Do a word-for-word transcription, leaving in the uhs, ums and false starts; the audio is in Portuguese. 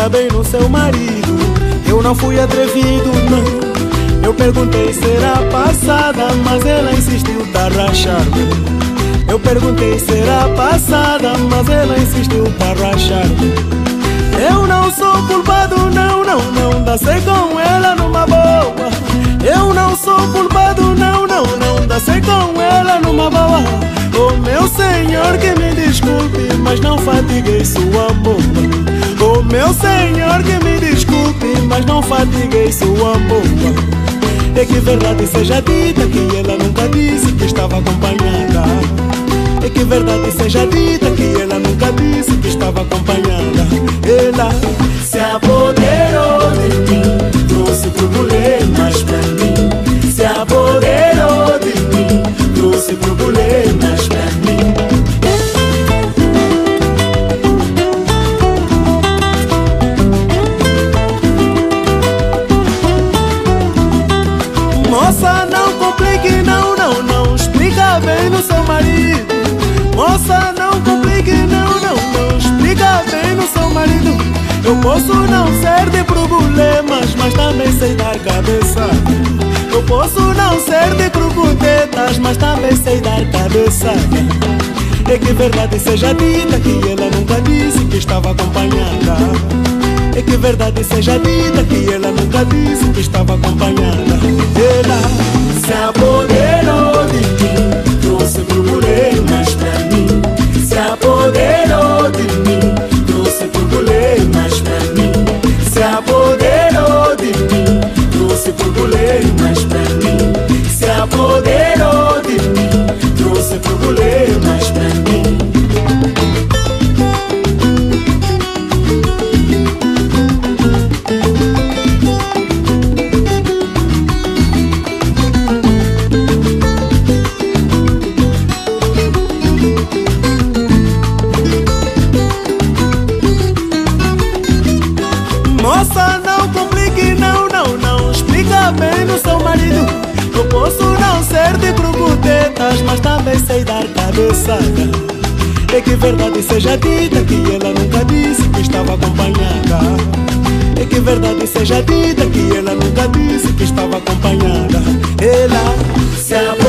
explica bem no seu marido. Eu não fui atrevido, não. Eu perguntei se era passada, mas ela insistiu tá rachar-me. Eu perguntei se era passada, mas ela insistiu tá rachar-me. Eu não sou culpado, não, não, não. Dancei com ela numa boa. Eu não sou culpado, não, não, não. Dancei com ela numa boa. Oh meu Senhor, que me desculpe, mas não fatiguei sua boca. Oh meu Senhor, que me desculpe, mas não fatiguei sua boca. É que verdade seja dita que ela nunca disse que estava acompanhada. É que verdade seja dita que ela nunca disse que estava acompanhada. Ela se apoderou de mim, trouxe problemas pra mim. Se apoderou de mim, trouxe problemas pra mim. Moça, não complique, não, não, não. Explica bem no seu marido. Moça, não complique, não, não, não. Explica bem no seu marido. Eu posso não ser de problemas, mas também sei dar cabeçada. Eu posso não ser de crocotetas, mas também sei dar cabeçada. É que verdade seja dita que ela nunca disse que estava acompanhada. É que verdade seja dita que ela nunca disse que estava acompanhada. Ela se apoderou de mim, trouxe problemas pra mim. Se apoderou de mim, trouxe problemas pra mim. Se apoderou de mim, trouxe problemas pra mim. Se apoderou de mim, trouxe problemas pra mim. Moça, não complique, não, não, não. Explica bem no seu marido. Eu posso não ser de crocotetas, mas também sei dar cabeçada. É que verdade seja dita que ela nunca disse que estava acompanhada. É que verdade seja dita que ela nunca disse que estava acompanhada. Ela se